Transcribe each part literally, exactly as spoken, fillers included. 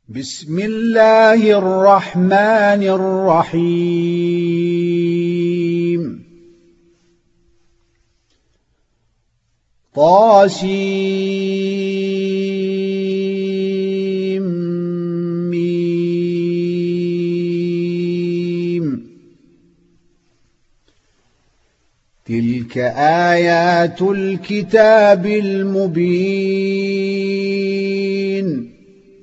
بسم الله الرحمن الرحيم طاسيم ميم تلك آيات الكتاب المبين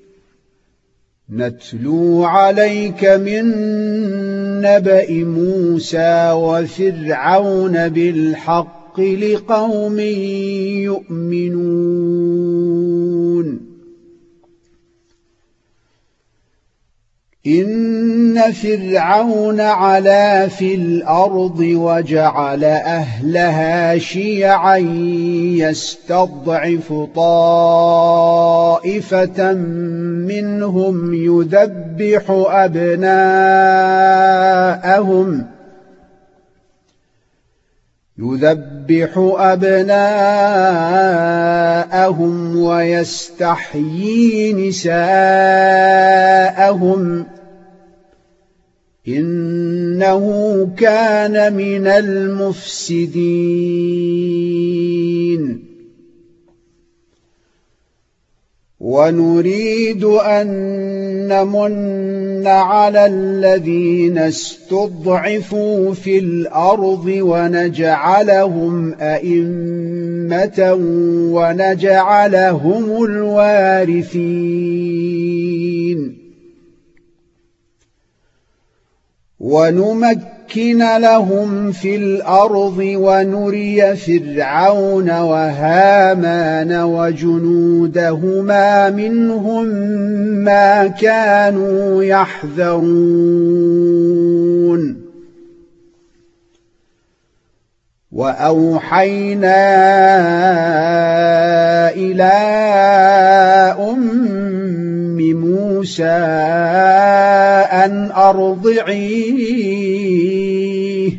نتلو عليك من نبأ موسى وفرعون بالحق لقوم يؤمنون إن فرعون علا في الأرض وجعل أهلها شيعا يستضعف طائفة منهم يذبح أبناءهم يذبح أبناءهم ويستحيي نساءهم إنه كان من المفسدين ونريد أن نمن على الذين استضعفوا في الأرض ونجعلهم أئمة ونجعلهم الوارثين ونمكن لهم في الأرض ونري فرعون وهامان وجنودهما منهم ما كانوا يحذرون وأوحينا إلى أم موسى أن أرضعيه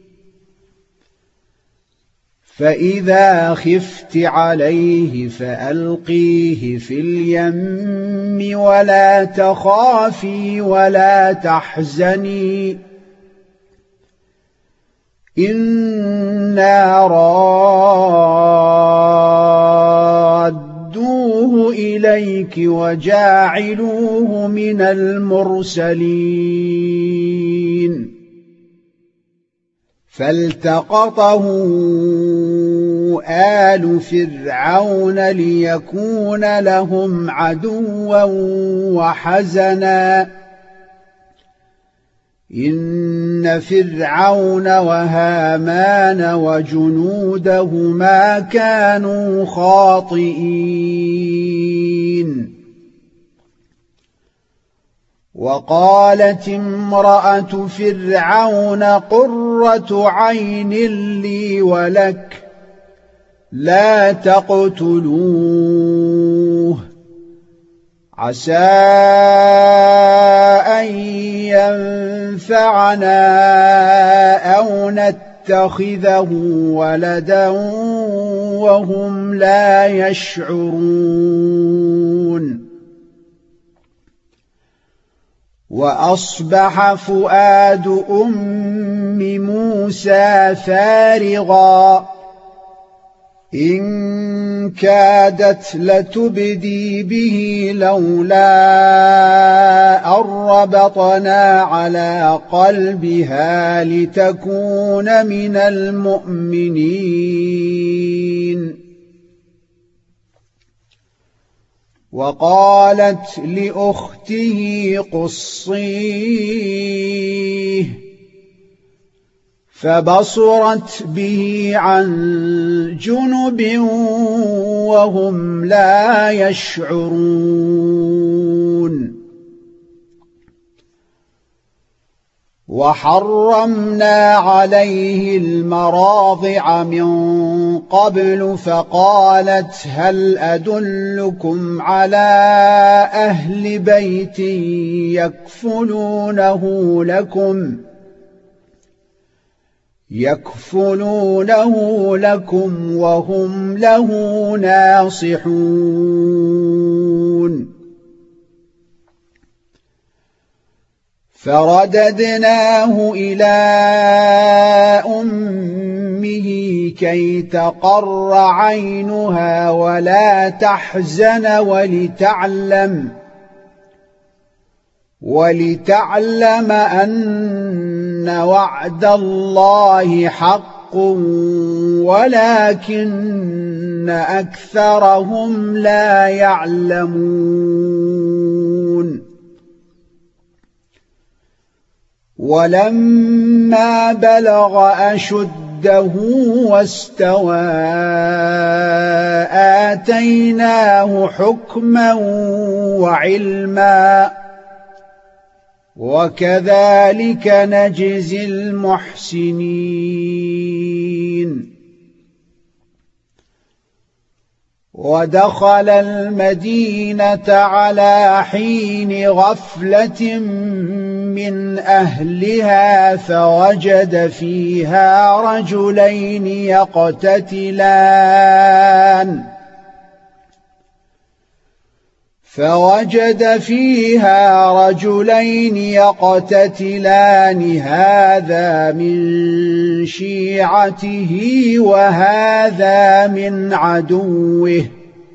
فإذا خفت عليه فألقيه في اليم ولا تخافي ولا تحزني إنا رادوه إليك وجاعلوه من المرسلين فالتقطه آل فرعون ليكون لهم عدوا وحزنا إن فرعون وهامان وجنودهما كانوا خاطئين وقالت امرأة فرعون قرة عين لي ولك لا تقتلوه عسى أن ينفعنا أو نتخذه ولدا وهم لا يشعرون وأصبح فؤاد أم موسى فارغا إن كادت لتبدي به لولا أن ربطنا على قلبها لتكون من المؤمنين وقالت لأخته قصيه فبصرت به عن جنب وهم لا يشعرون وحرمنا عليه المراضع من قبل فقالت هل أدلكم على أهل بيت يكفلونه لكم يكفلونه لكم وهم له ناصحون فرددناه إلى أمه كي تقر عينها ولا تحزن ولتعلم ولتعلم أن وعد الله حق ولكن أكثرهم لا يعلمون. ولما بلغ أشده واستوى آتيناه حكما وعلما وكذلك نجزي المحسنين. ودخل المدينة على حين غفلة من أهلها فوجد فيها رجلين يقتتلان فوجد فيها رجلين يقتتلان هذا من شيعته وهذا من عدوه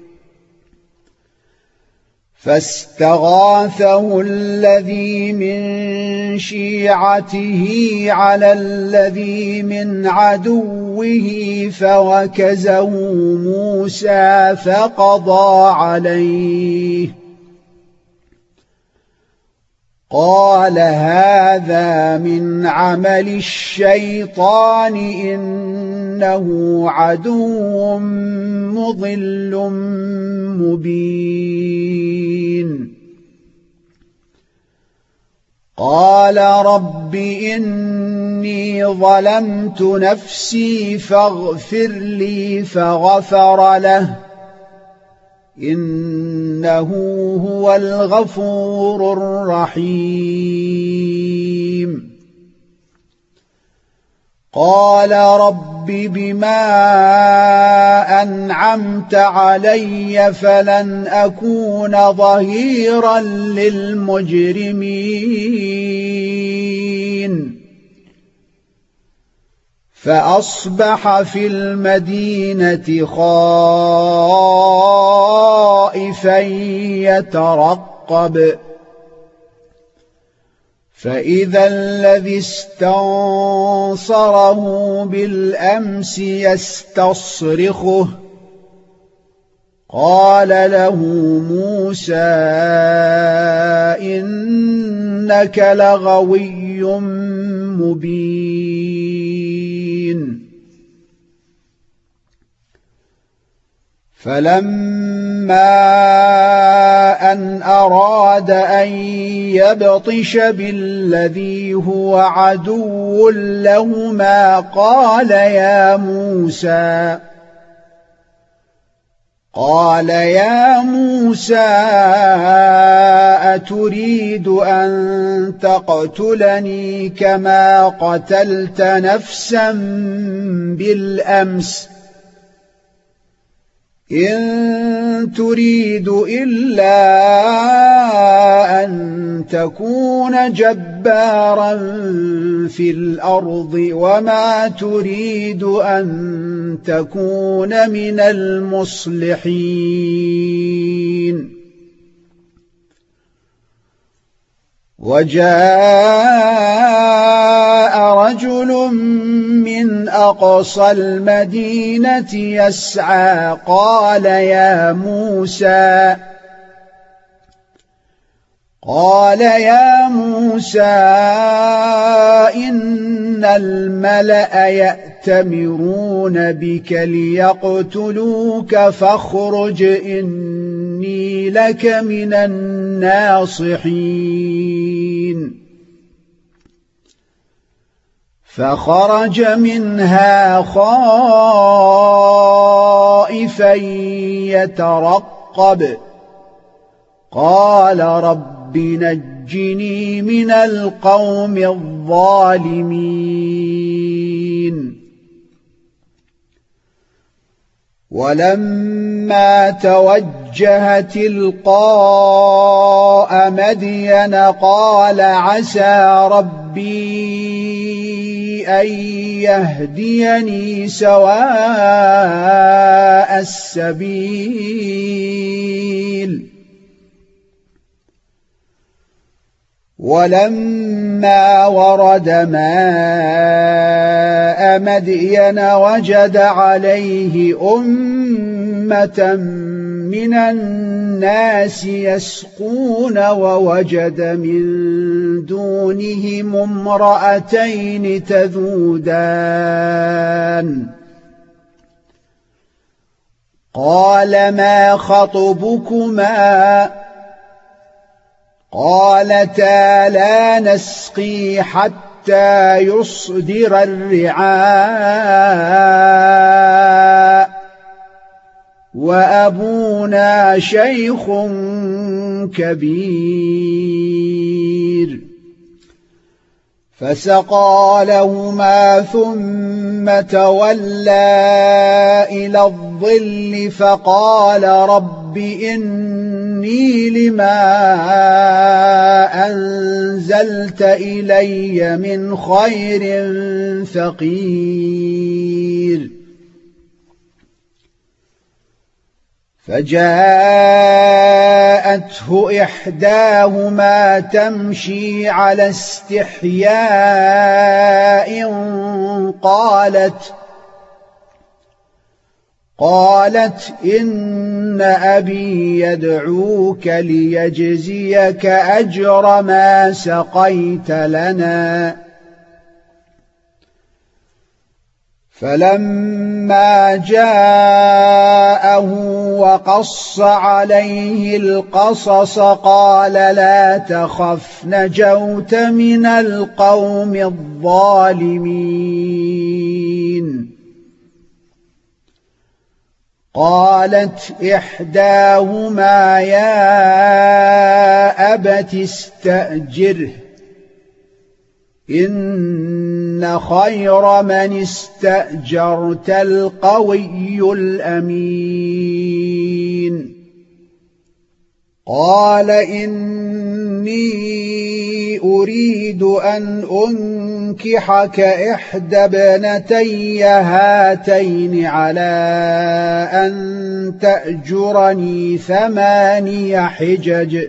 فاستغاثه الذي من شيعته على الذي من عدوه فوكزه موسى فقضى عليه قال هذا من عمل الشيطان إنه عدو مضل مبين. قال رب إني ظلمت نفسي فاغفر لي فغفر له إنه هو الغفور الرحيم. قال رب بما أنعمت علي فلن أكون ظهيرا للمجرمين. فأصبح في المدينة خائفا يترقب فإذا الذي استنصره بالأمس يستصرخه قال له موسى إنك لغوي مبين. فلما أن أراد أن يبطش بالذي هو عدو لهما قال يا موسى قال يا موسى أتريد أن تقتلني كما قتلت نفسا بالأمس إن تريد إلا أن تكون جبارا في الأرض وما تريد أن تكون من المصلحين. وجاء رجل من أقصى المدينة يسعى قال يا موسى قال يا موسى إن الملأ يأتمرون بك ليقتلوك فاخرج إني لك من الناصحين. فخرج منها خائفا يترقب قال رب نجني من القوم الظالمين. ولما توجه تلقاء مدين قال عسى ربي أن يهديني سواء السبيل. ولما ورد ماء مدين وجد عليه أمة من الناس يسقون ووجد من دونهم امرأتين تذودان قال ما خطبكما قالتا لا نسقي حتى يصدر الرعاء وأبونا شيخ كبير. فسقى لهما ثم تولى إلى الظل فقال رب إني لما أنزلت إلي من خير فقير. فجاءته إحداهما تمشي على استحياء قالت قالت إن أبي يدعوك ليجزيك أجر ما سقيت لنا. فلما جاءه وقص عليه القصص قال لا تخف نجوت من القوم الظالمين. قالت إحداهما يا أبت استأجره إن خير من استأجرت القوي الأمين. قال إني أريد أن أنكحك إحدى ابنتي هاتين على أن تأجرني ثماني حجج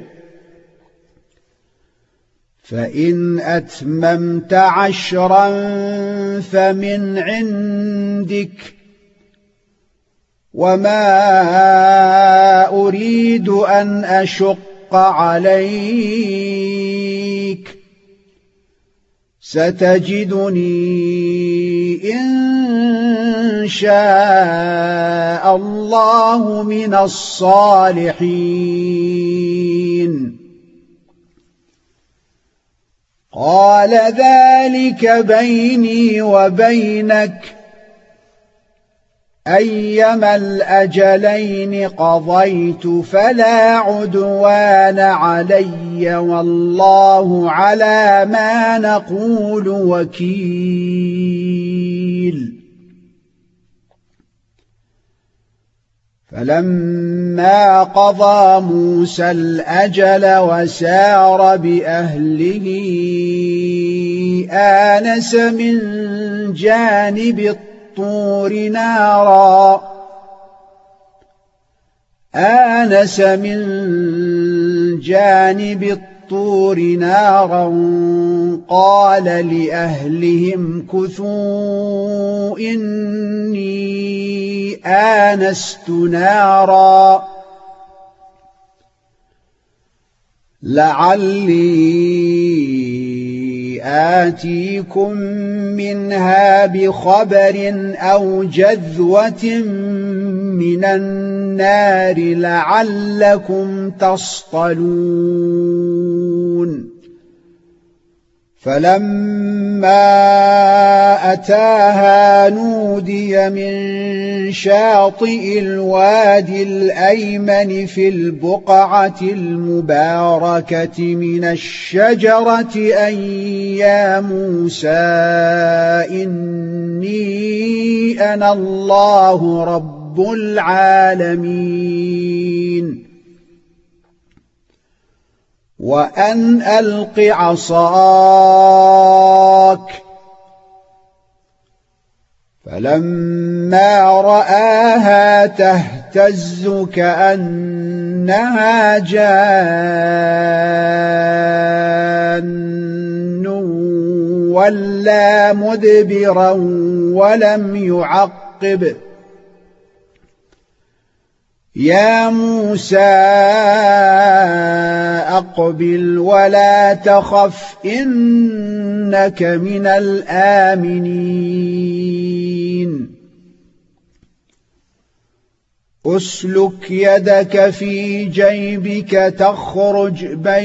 فإن أتممت عشرا فمن عندك وما أريد أن أشق عليك ستجدني إن شاء الله من الصالحين. قال ذلك بيني وبينك أيما الأجلين قضيت فلا عدوان علي والله على ما نقول وكيل. فلما قضى موسى الأجل وسار بأهله آنس من جانب الطور نارا آنس من جانب الطور نارا قال لأهلهم كثوا إني آنست نارا لعلي آتيكم منها بخبر أو جذوة من النار لعلكم تصطلون. فلما أتاها نودي من شاطئ الوادي الأيمن في البقعة المباركة من الشجرة أن يا موسى إني أنا الله رب رب العالمين وأن ألق عصاك فلما رآها تهتز كأنها جان ولا مدبرا ولم يعقب يا موسى أقبل ولا تخف إنك من الآمنين أسلك يدك في جيبك تخرج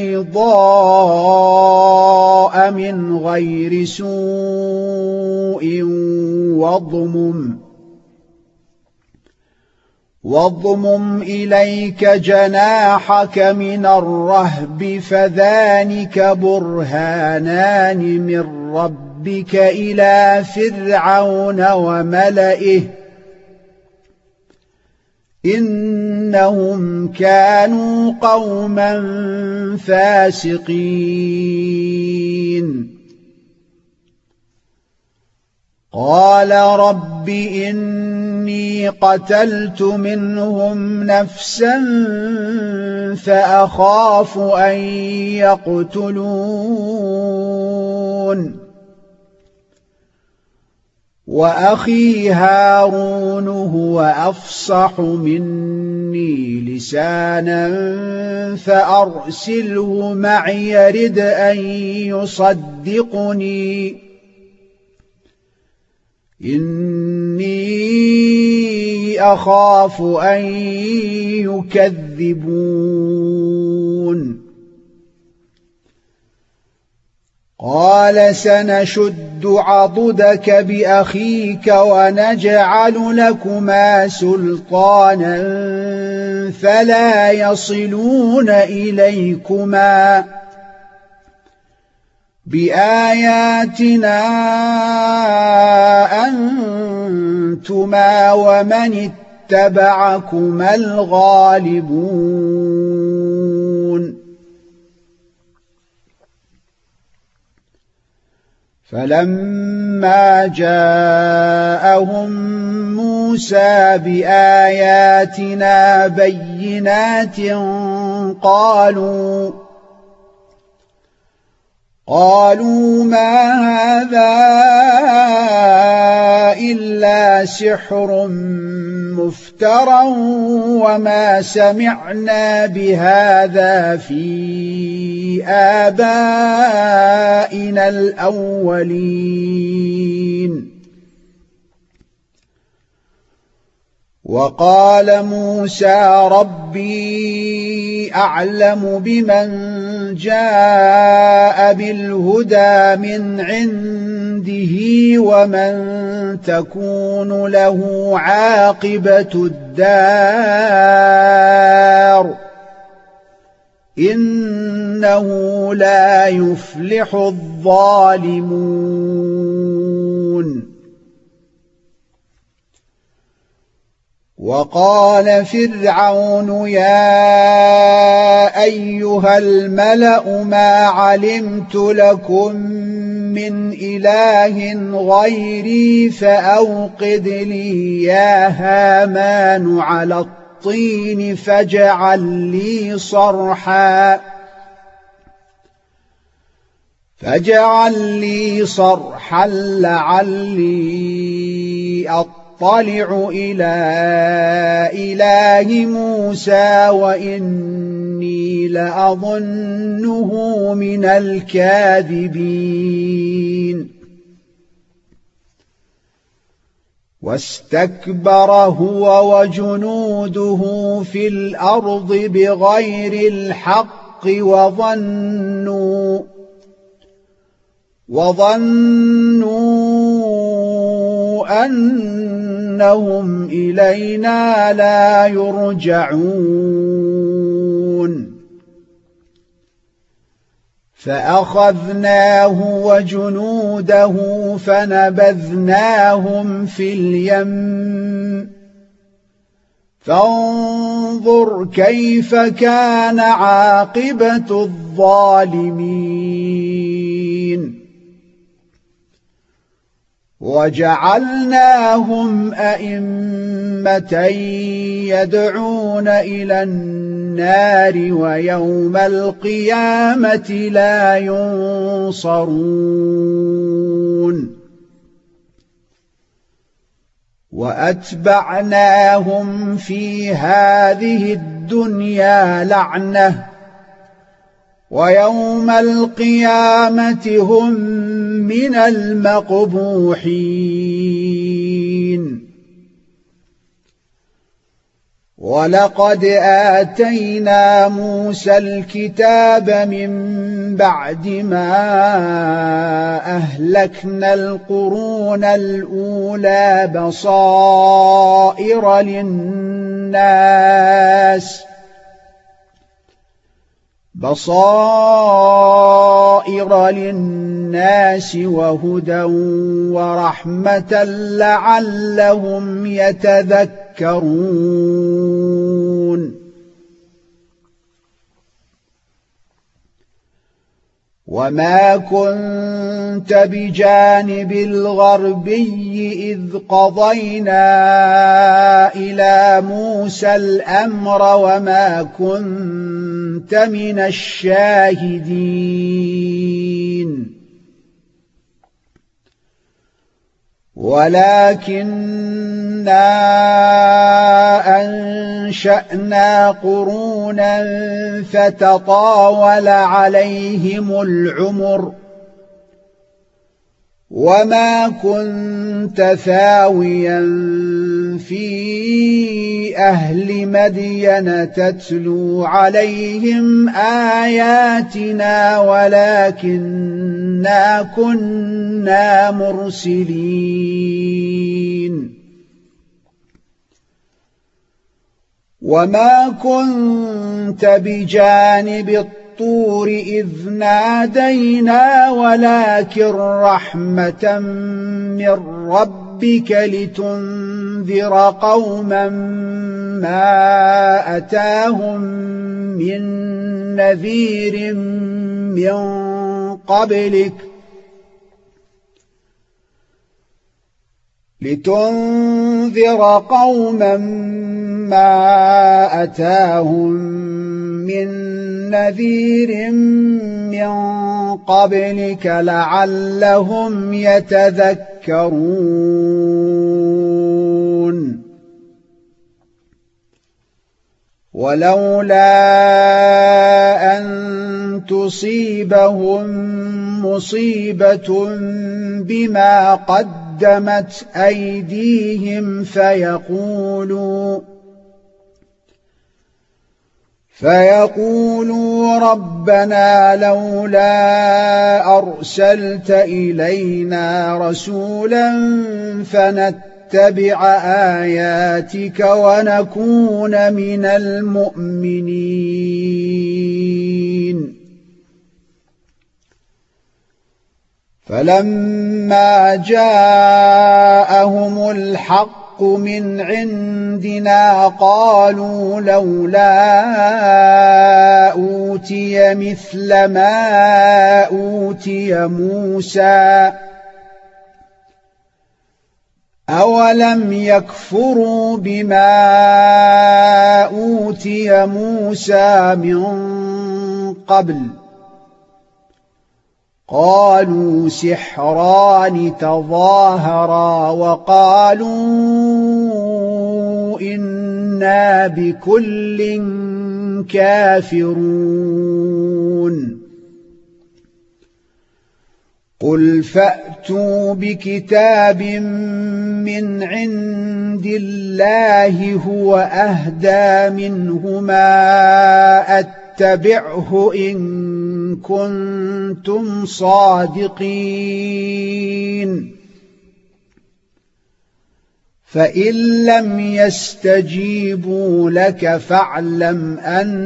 بيضاء من غير سوء واضمم واضمم إليك جناحك من الرهب فذلك برهانان من ربك إلى فرعون وملئه إنهم كانوا قوما فاسقين قال رب إني قتلت منهم نفسا فأخاف أن يقتلون وأخي هارون هو أفصح مني لسانا فأرسله معي يرد أن يصدقني إني أخاف أن يكذبون قال سنشد عضدك بأخيك ونجعل لكما سلطانا فلا يصلون إليكما بآياتنا أنتما ومن اتبعكما الغالبون فلما جاءهم موسى بآياتنا بينات قالوا قالوا ما هذا إلا سحر مفترى وما سمعنا بهذا في آبائنا الأولين وقال موسى ربي أعلم بمن جاء بالهدى من عنده ومن تكون له عاقبة الدار إنه لا يفلح الظالمون وقال فرعون يا أيها الملأ ما علمت لكم من إله غيري فأوقد لي يا هامان على الطين فاجعل لي صرحا فاجعل لي صرحا لعلي أطلع اطلع إلى إله موسى وإني لأظنه من الكاذبين واستكبر هو وجنوده في الأرض بغير الحق وظنوا وظنوا أنهم إلينا لا يرجعون فأخذناه وجنوده فنبذناهم في اليم فانظر كيف كان عاقبة الظالمين وجعلناهم أئمة يدعون إلى النار ويوم القيامة لا ينصرون وأتبعناهم في هذه الدنيا لعنة ويوم القيامة هم من المقبوحين ولقد آتينا موسى الكتاب من بعد ما أهلكنا القرون الأولى بصائر للناس بصائر للناس وهدى ورحمة لعلهم يتذكرون وما كنت بجانب الغربي إذ قضينا إلى موسى الأمر وما كنت من الشاهدين ولكننا أنشأنا قرونا فتطاول عليهم العمر وما كنت ثاويا في أهل مدين تتلو عليهم آياتنا ولكننا كنا مرسلين وما كنت بجانب الطور إذ نادينا ولكن رحمة من ربك لتنذر قوما ما أتاهم من نذير من قبلك لتنذر قوما ما أتاهم من نذير من قبلك لعلهم يتذكرون ولولا أن تصيبهم مصيبة بما قدمت أيديهم فيقولوا فيقولوا ربنا لولا أرسلت إلينا رسولا فنتبع آياتك ونكون من المؤمنين فلما جاءهم الحق من عندنا قالوا لولا أوتي مثل ما أوتي موسى أولم يكفروا بما أوتي موسى من قبل قالوا سحران تظاهرا وقالوا إنا بكل كافرون قل فأتوا بكتاب من عند الله هو أهدى منهما أتبعه إن كنتم صادقين فإن لم يستجيبوا لك فاعلم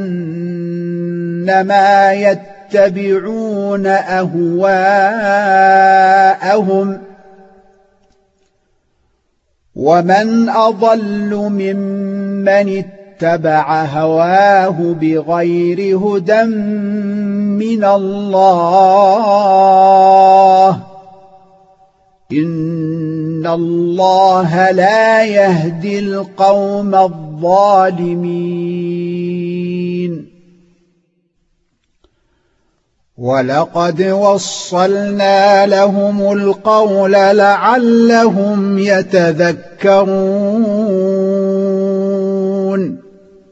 أنما يتبعون أهواءهم ومن أضل ممن اتبع هواه بغير هدى من الله إن الله لا يهدي القوم الظالمين ولقد وصلنا لهم القول لعلهم يتذكرون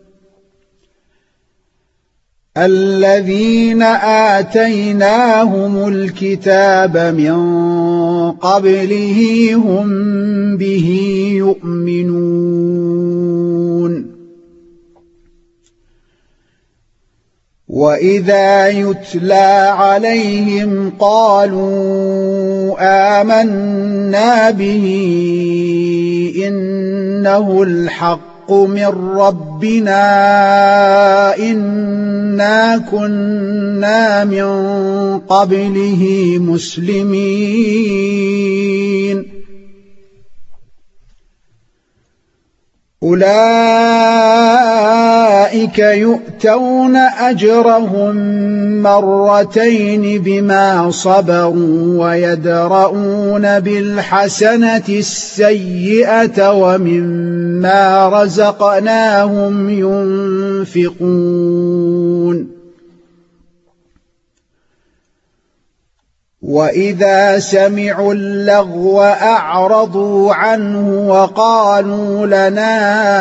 الذين آتيناهم الكتاب من قبله هم به يؤمنون وإذا يتلى عليهم قالوا آمنا به إنه الحق من ربنا إنا كنا من قبله مسلمين أولئك يؤتون أجرهم مرتين بما صبروا ويدرؤون بالحسنة السيئة ومما رزقناهم ينفقون وإذا سمعوا اللغو أعرضوا عنه وقالوا لنا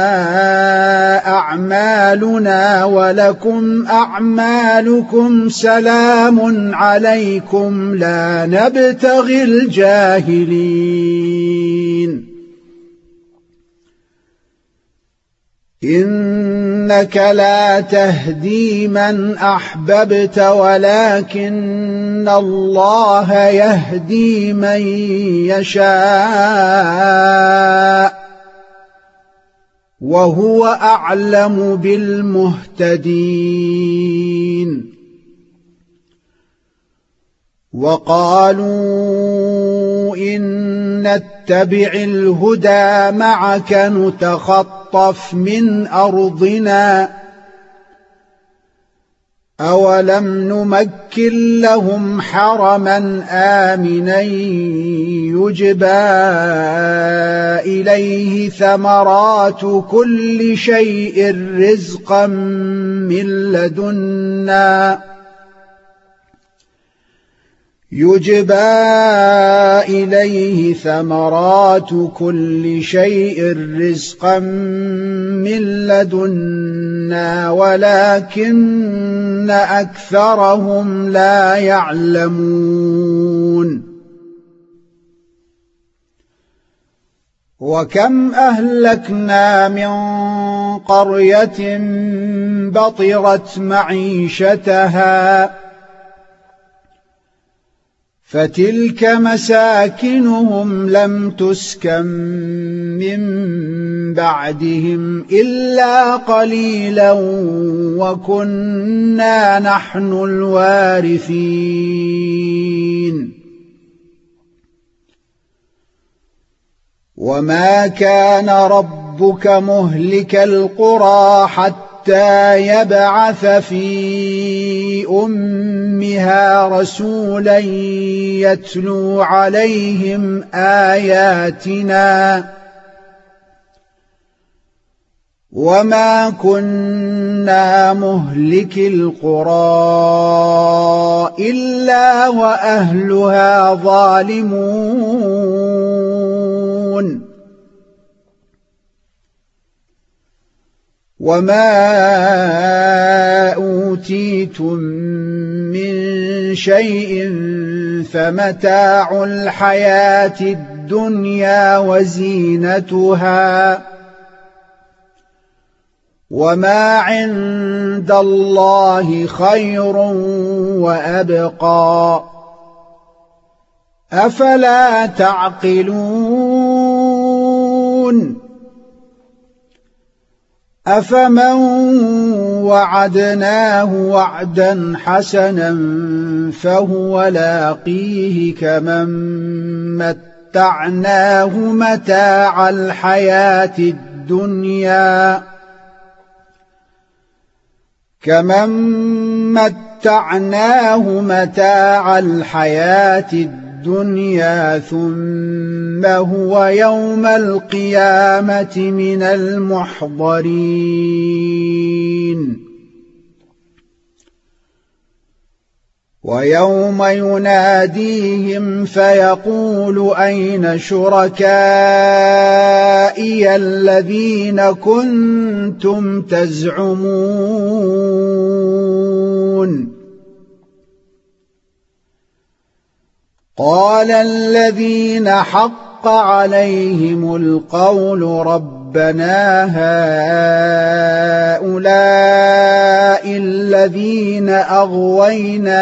أعمالنا ولكم أعمالكم سلام عليكم لا نبتغي الجاهلين إنك لا تهدي من أحببت ولكن الله يهدي من يشاء وهو أعلم بالمهتدين وقالوا إن نتبع الهدى معك نتخطف من أرضنا أولم نمكن لهم حرما آمنا يجبى إليه ثمرات كل شيء رزقا من لدنا يجبى إليه ثمرات كل شيء رزقا من لدنا ولكن أكثرهم لا يعلمون وكم أهلكنا من قرية بطرت معيشتها فتلك مساكنهم لم تسكن من بعدهم إلا قليلا وكنا نحن الوارثين وما كان ربك مهلك القرى حتى يبعث في أمها رسولا يتلو عليهم آياتنا وما كنا مهلك القرى إلا وأهلها ظالمون وما أوتيتم من شيء فمتاع الحياة الدنيا وزينتها وما عند الله خير وأبقى أفلا تعقلون أفمن وعدناه وعدا حسنا فهو لاقيه كمن متعناه متاع الحياة الدنيا كمن متعناه متاع الحياة الدنيا ثم هو يوم القيامة من المحضرين ويوم يناديهم فيقول أين شركائي الذين كنتم تزعمون قال الذين حق عليهم القول ربنا هؤلاء الذين أغوينا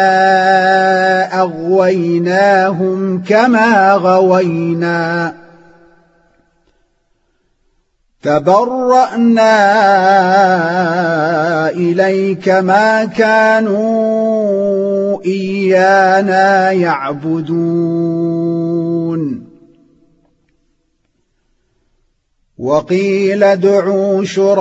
أغويناهم كما غوينا تبرأنا إليك ما كانوا إيانا يعبدون وقيل ادعوا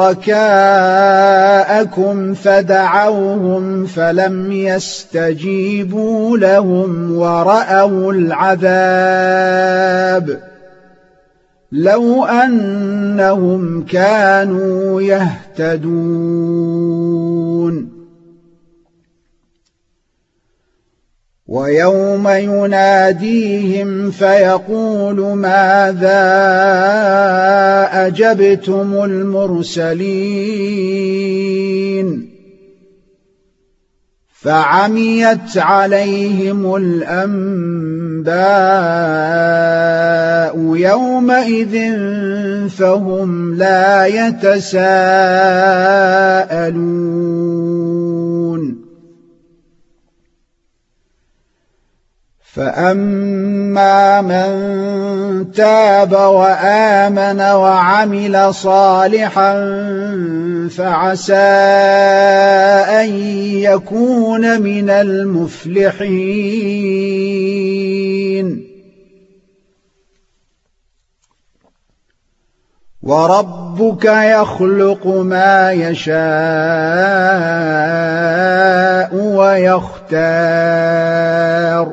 شركاءكم فدعوهم فلم يستجيبوا لهم ورأوا العذاب لو أنهم كانوا يهتدون ويوم يناديهم فيقول ماذا أجبتم المرسلين فعميت عليهم الأنباء يومئذ فهم لا يتساءلون فأما من تاب وآمن وعمل صالحا فعسى أن يكون من المفلحين وربك يخلق ما يشاء ويختار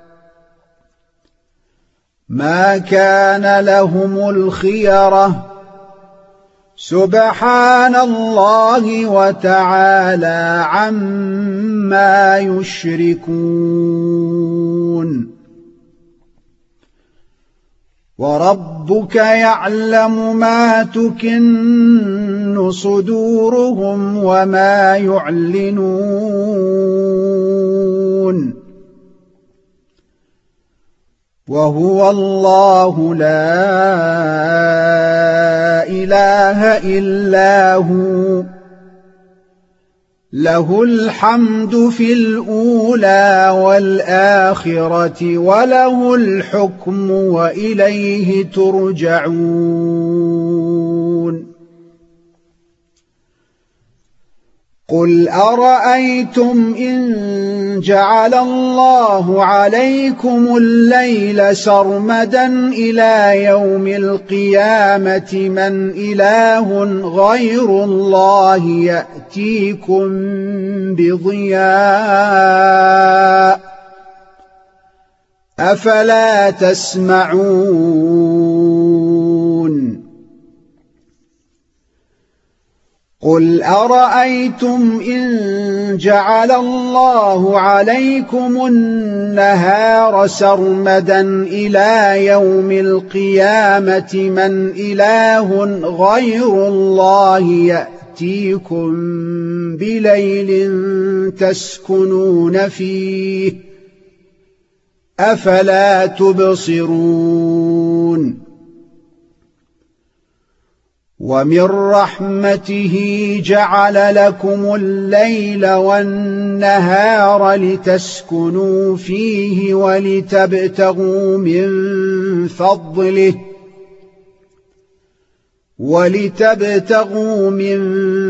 ما كان لهم الخيرة سبحان الله وتعالى عما يشركون وربك يعلم ما تكن صدورهم وما يعلنون وهو الله لا إله إلا هو له الحمد في الأولى والآخرة وله الحكم وإليه ترجعون قل أرأيتم إن جعل الله عليكم الليل سرمدا إلى يوم القيامة من إله غير الله يأتيكم بضياء أفلا تسمعون قل أرأيتم إن جعل الله عليكم النهار سرمدا إلى يوم القيامة من إله غير الله يأتيكم بليل تسكنون فيه أفلا تبصرون ومن رحمته جعل لكم الليل والنهار لتسكنوا فيه ولتبتغوا من فضله ولتبتغوا من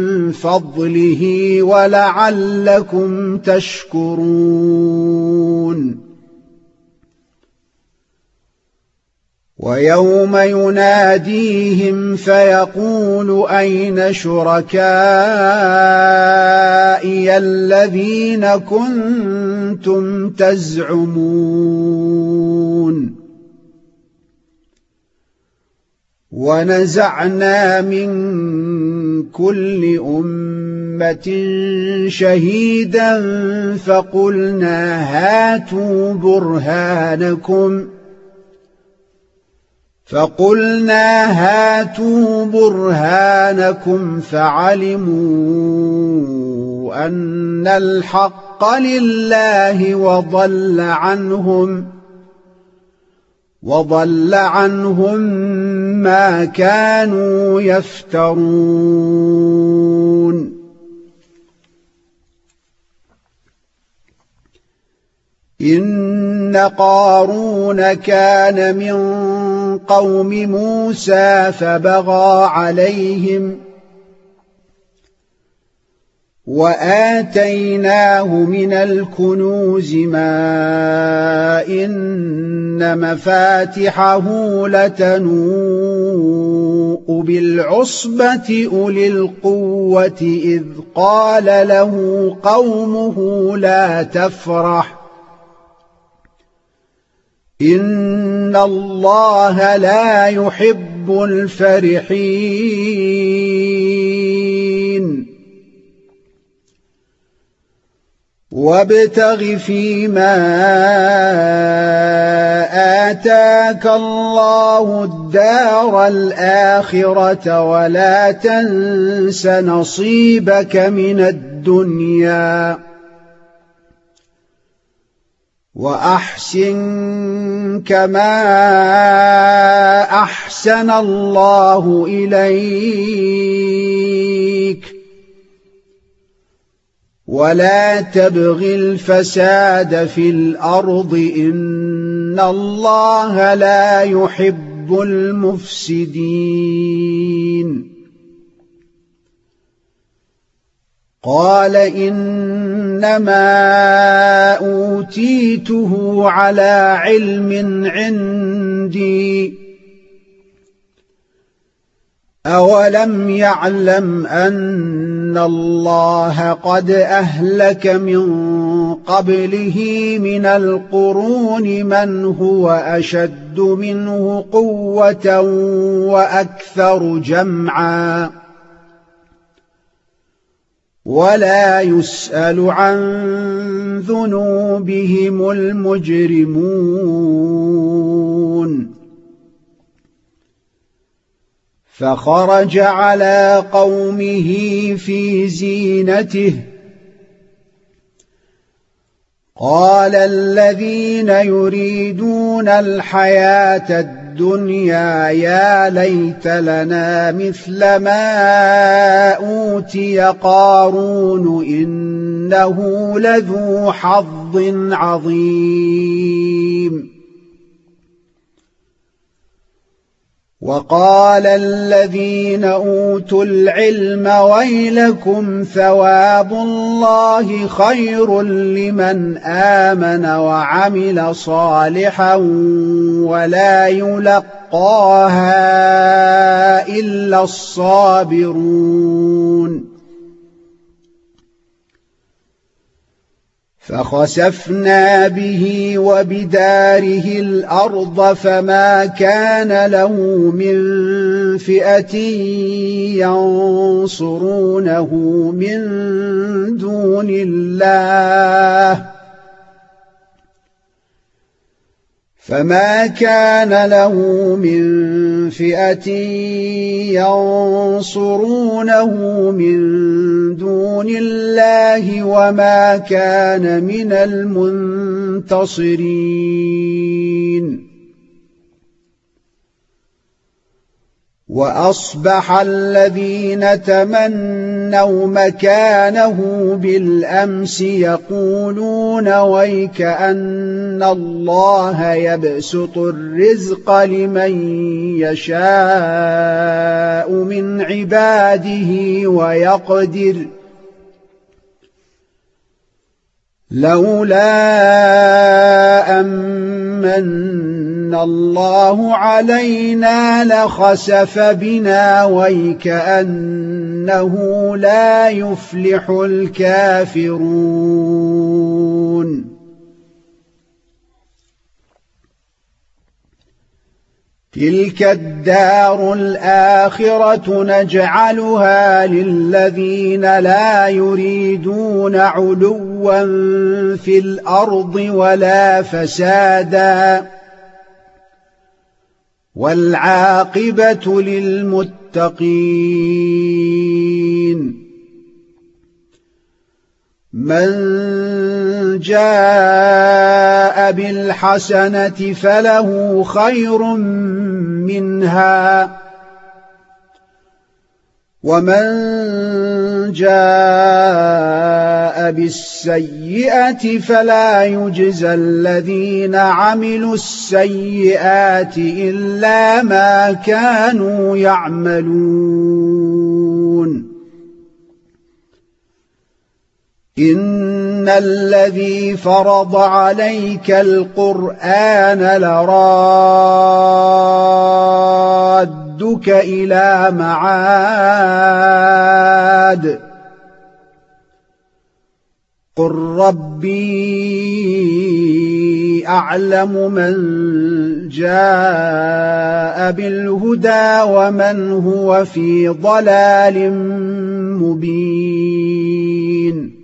فضله ولعلكم تشكرون ويوم يناديهم فيقول أين شركائي الذين كنتم تزعمون ونزعنا من كل أمة شهيدا فقلنا هاتوا برهانكم فقلنا هاتوا برهانكم فعلموا أن الحق لله وضل عنهم وضل عنهم ما كانوا يفترون إن قارون كان من قوم موسى فبغى عليهم وآتيناه من الكنوز ما إن مفاتحه لتنوء بالعصبة أولي القوة إذ قال له قومه لا تفرح إن الله لا يحب الفرحين وابتغ فيما آتاك الله الدار الآخرة ولا تنس نصيبك من الدنيا وأحسن كما أحسن الله إليك ولا تبغ الفساد في الأرض إن الله لا يحب المفسدين قال إنما أوتيته على علم عندي أولم يعلم أن الله قد أهلك من قبله من القرون من هو أشد منه قوة وأكثر جمعا ولا يسأل عن ذنوبهم المجرمون فخرج على قومه في زينته قال الذين يريدون الحياة الدنيا يا ليت لنا مثل ما أوتي قارون إنه لذو حظ عظيم وقال الذين أوتوا العلم ويلكم ثواب الله خير لمن آمن وعمل صالحا ولا يلقاها إلا الصابرون فخسفنا به وبداره الأرض فما كان له من فئة ينصرونه من دون الله فما كان له من فئة ينصرونه من دون الله وما كان من المنتصرين وأصبح الذين تمنوا مكانه بالأمس يقولون ويك أن الله يبسط الرزق لمن يشاء من عباده ويقدر لولا أمن الله علينا لخسف بنا ويكأنه لا يفلح الكافرون تلك الدار الآخرة نجعلها للذين لا يريدون علوا في الأرض ولا فسادا والعاقبة للمتقين من جاء بالحسنة فله خير منها ومن جاء بالسيئة فلا يجزى الذين عملوا السيئات إلا ما كانوا يعملون إن الذي فرض عليك القرآن لرادك إلى معاد قل ربي أعلم من جاء بالهدى ومن هو في ضلال مبين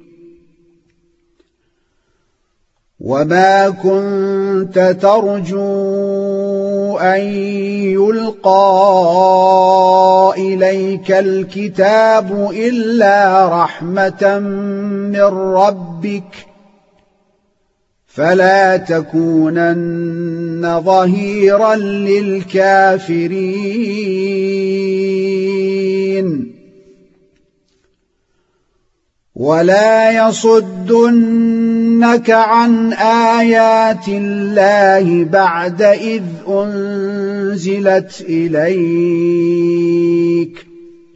وما كنت ترجو أن يلقى إليك الكتاب إلا رحمة من ربك فلا تكونن ظهيرا للكافرين ولا يصدنك عن آيات الله بعد إذ أنزلت إليك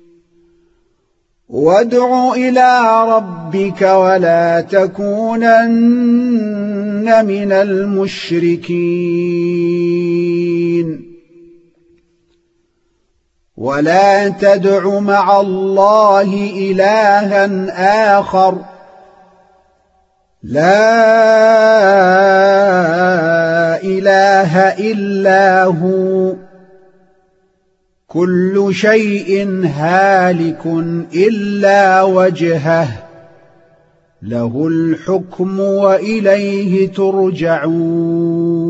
وادع إلى ربك ولا تكونن من المشركين ولا تدع مع الله إلها آخر لا إله إلا هو كل شيء هالك إلا وجهه له الحكم وإليه ترجعون